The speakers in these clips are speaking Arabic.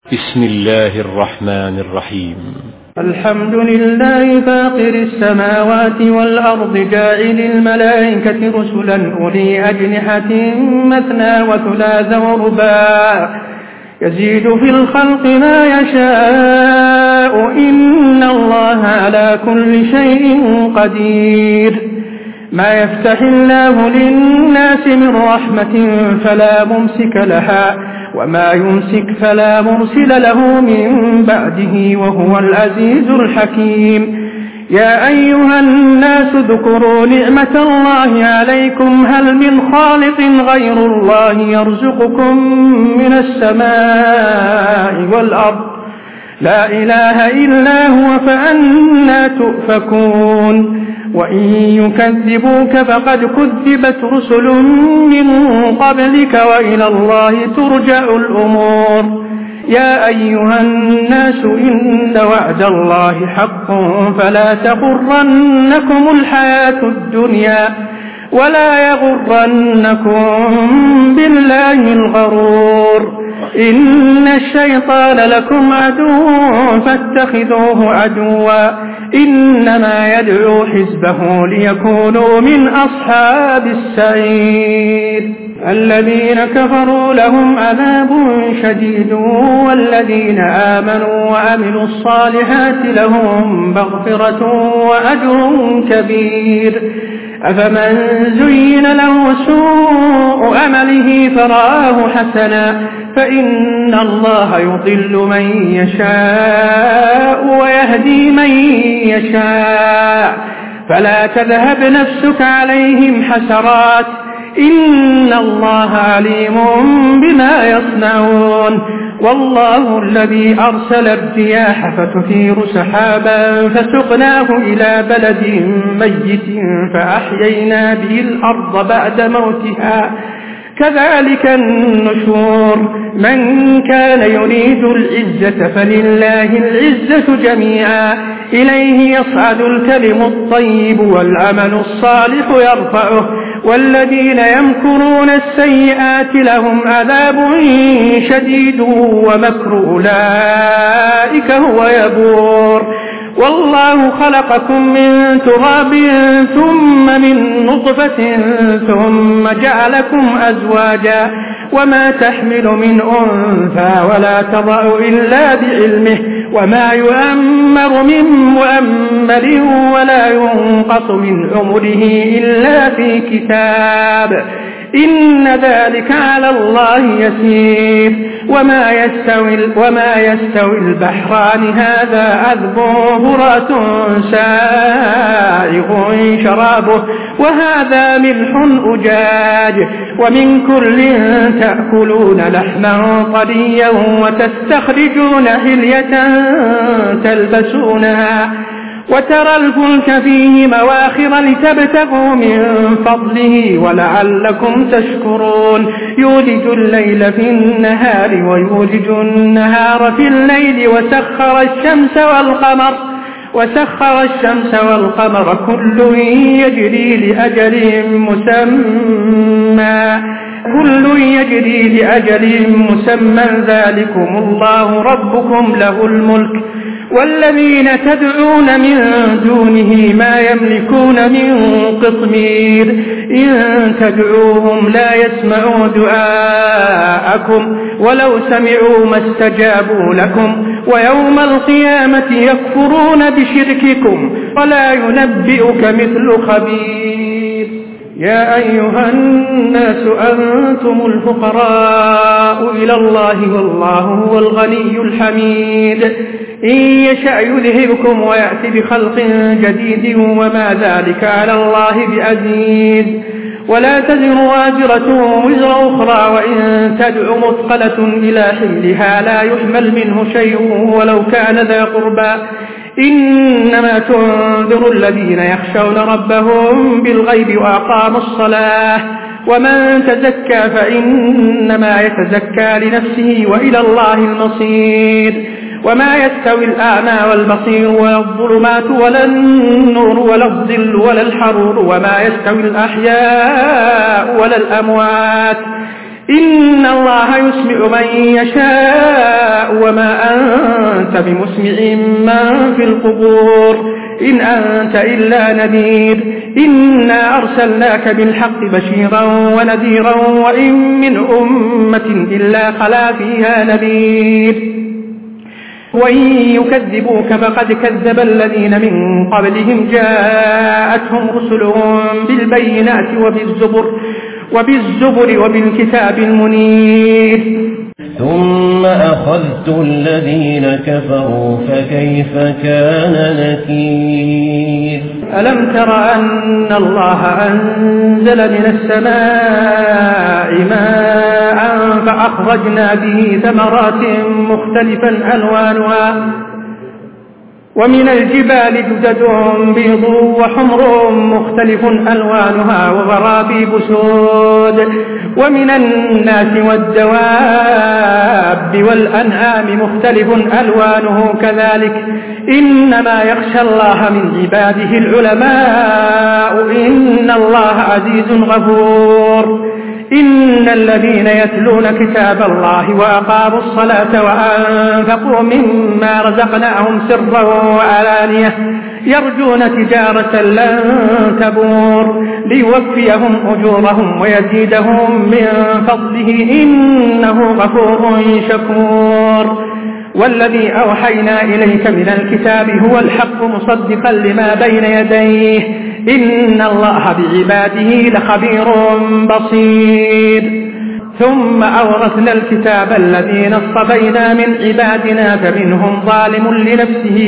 بسم الله الرحمن الرحيم. الحمد لله فاطر السماوات والأرض جاعل الملائكة رسلا أولي أجنحة مثنى وثلاث ورباع يزيد في الخلق ما يشاء إن الله على كل شيء قدير. ما يفتح الله للناس من رحمة فلا ممسك لها وما يمسك فلا مرسل له من بعده وهو العزيز الحكيم. يا أيها الناس اذكروا نعمة الله عليكم هل من خالق غير الله يرزقكم من السماء والأرض لا إله إلا هو فأنى تؤفكون. وإن يكذبوك فقد كذبت رسل من قبلك وإلى الله ترجع الأمور. يا أيها الناس إن وعد الله حق فلا تغرنكم الحياة الدنيا ولا يغرنكم بالله الغرور. إن الشيطان لكم عدو فاتخذوه عدوا إنما يدعو حزبه ليكونوا من أصحاب السعير. الذين كفروا لهم عذاب شديد والذين آمنوا وعملوا الصالحات لهم مغفرة وأجر كبير. أفمن زين له سوء عمله فرآه حسنا فإن الله يضل من يشاء ويهدي من يشاء فلا تذهب نفسك عليهم حسرات إن الله عليم بما يصنعون. والله الذي أرسل الرياح فتثير سحابا فسقناه إلى بلد ميت فأحيينا به الأرض بعد موتها كذلك النشور. من كان يريد العزة فلله العزة جميعا إليه يصعد الكلم الطيب والعمل الصالح يرفعه والذين يمكرون السيئات لهم عذاب شديد ومكر أولئك هو يبور. والله خلقكم من تراب ثم من نطفة ثم جعلكم أزواجا وما تحمل من أنثى ولا تضع إلا بعلمه وما يؤمر من مؤمر ولا ينقص من عمره إلا في كتاب إن ذلك على الله يسير. وما يستوي البحران هذا عذب فرات سائغ شرابه وهذا ملح أجاج ومن كل تأكلون لحما طريا وتستخرجون حلية تلبسونها وترى الفلك فيه مواخر لتبتغوا من فضله ولعلكم تشكرون. يولج الليل في النهار ويولج النهار في الليل وسخر الشمس والقمر كل يجري لأجل مسمى ذلكم الله ربكم له الملك والذين تدعون من دونه ما يملكون من قطمير. إن تدعوهم لا يسمعوا دعاءكم ولو سمعوا ما استجابوا لكم ويوم القيامة يكفرون بشرككم ولا ينبئك مثل خبير. يا أيها الناس أنتم الفقراء إلى الله والله هو الغني الحميد. إن يشأ يذهبكم ويأتي بخلق جديد وما ذلك على الله بعزيز. ولا تزر وازرة وزر أخرى وإن تدع مثقلة إلى حملها لا يحمل منه شيء ولو كان ذا قربى إنما تنذر الذين يخشون ربهم بالغيب وأقاموا الصلاة ومن تزكى فإنما يتزكى لنفسه وإلى الله المصير. وما يستوي الأعمى والبصير ولا الظلمات ولا النور ولا الظل ولا الحرور وما يستوي الأحياء ولا الأموات إن الله يسمع من يشاء وما أنت بمسمع من في القبور إن أنت إلا نذير إنا أرسلناك بالحق بشيرا ونذيرا وإن من أمة إلا خلا فيها نذير وإن يكذبوك فقد كذب الذين من قبلهم جاءتهم رسلهم بالبينات وبالزبر وبالكتاب المنير ثم أخذت الذين كفروا فكيف كان نكير ألم تر أن الله أنزل من السماء ماء فأخرجنا به ثمرات مختلفا ألوانها ومن الجبال جدد بيض وحمر مختلف ألوانها وغرابيب سود ومن الناس والدواب والأنعام مختلف ألوانه كذلك إنما يخشى الله من عباده العلماء إن الله عزيز غفور إن الذين يتلون كتاب الله وأقاموا الصلاة وأنفقوا مما رزقناهم سرا وعلانية يرجون تجارة لن تبور ليوفيهم أجورهم ويزيدهم من فضله إنه غفور شكور والذي أوحينا إليك من الكتاب هو الحق مصدقا لما بين يديه إن الله بعباده لخبير بصير ثم أورثنا الكتاب الذين اصطفينا من عبادنا فمنهم ظالم لنفسه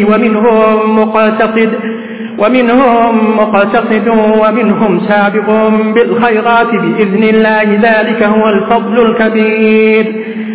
ومنهم مقتصد ومنهم سابق بالخيرات بإذن الله ذلك هو الفضل الكبير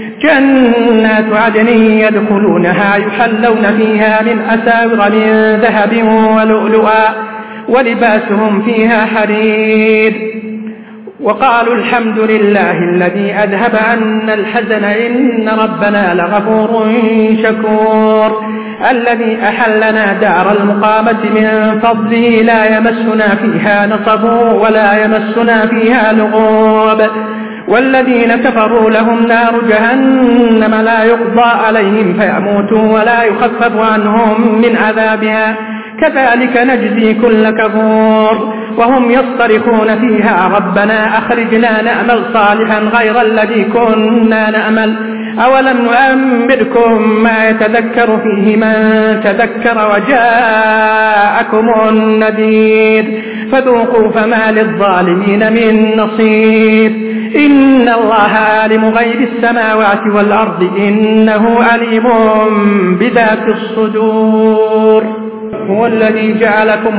جنات عدن يدخلونها يحلون فيها من أساور من ذهب ولؤلؤا ولباسهم فيها حرير وقالوا الحمد لله الذي أذهب عنا الحزن إن ربنا لغفور شكور الذي أحلنا دار المقامة من فضله لا يمسنا فيها نصب ولا يمسنا فيها لغوب والذين كفروا لهم نار جهنم لا يقضى عليهم فيموتوا ولا يخفف عنهم من عذابها كذلك نجزي كل كفور وهم يصطرخون فيها ربنا أخرجنا نعمل صالحا غير الذي كنا نعمل أولم نؤمركم ما يتذكر فيه من تذكر وجاءكم النذير فذوقوا فما للظالمين من نصير إن الله عالم غيب السماوات والأرض إنه عليم بذات الصدور هو الذي جعلكم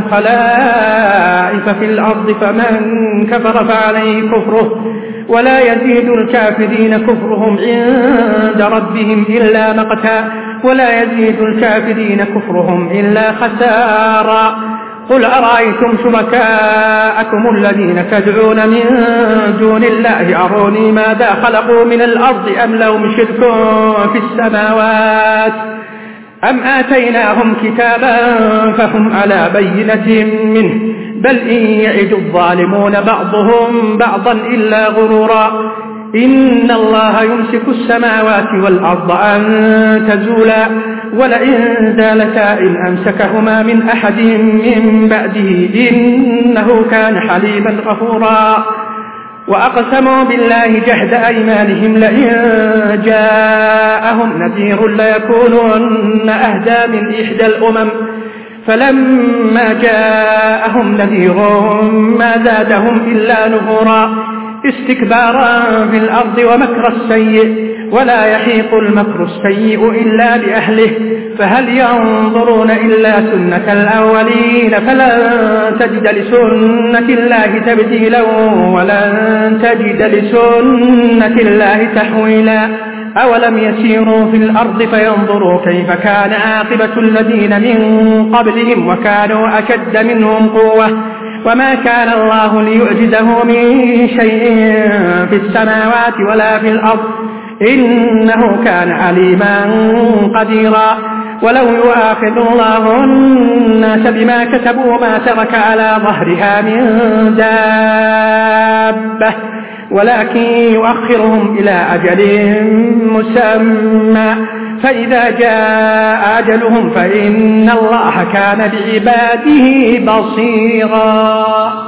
خلائف في الأرض فمن كفر فعليه كفره ولا يزيد الكافرين كفرهم عند ربهم إلا مقتا ولا يزيد الكافرين كفرهم إلا خسارا قل أرأيتم شركاءكم الذين تدعون من دون الله أروني ماذا خلقوا من الأرض أم لهم شرك في السماوات أم آتيناهم كتابا فهم على بينة منه بل إن يعد الظالمون بعضهم بعضا إلا غرورا إن الله يمسك السماوات والأرض أن تزولا ولئن زالتا إن أمسكهما من أحد من بعده إنه كان حليما غفورا وأقسموا بالله جهد أيمانهم لئن جاءهم نذير ليكونن أهدى من إحدى الأمم فلما جاءهم نذير ما زادهم إلا نفورا استكبارا في الأرض ومكر السيء ولا يحيق المكر السيء إلا بأهله فهل ينظرون إلا سنة الأولين فلن تجد لسنة الله تبديلا ولن تجد لسنة الله تحويلا أولم يسيروا في الأرض فينظروا كيف كان عاقبة الذين من قبلهم وكانوا أشد منهم قوة وما كان الله ليعجزه من شيء في السماوات ولا في الأرض إنه كان عليما قديرا ولو يؤاخذ الله الناس بما كسبوا ما ترك على ظهرها من دابة ولكن يؤخرهم إلى أجل مسمى فإذا جاء أجلهم فإن الله كان بعباده بصيرا.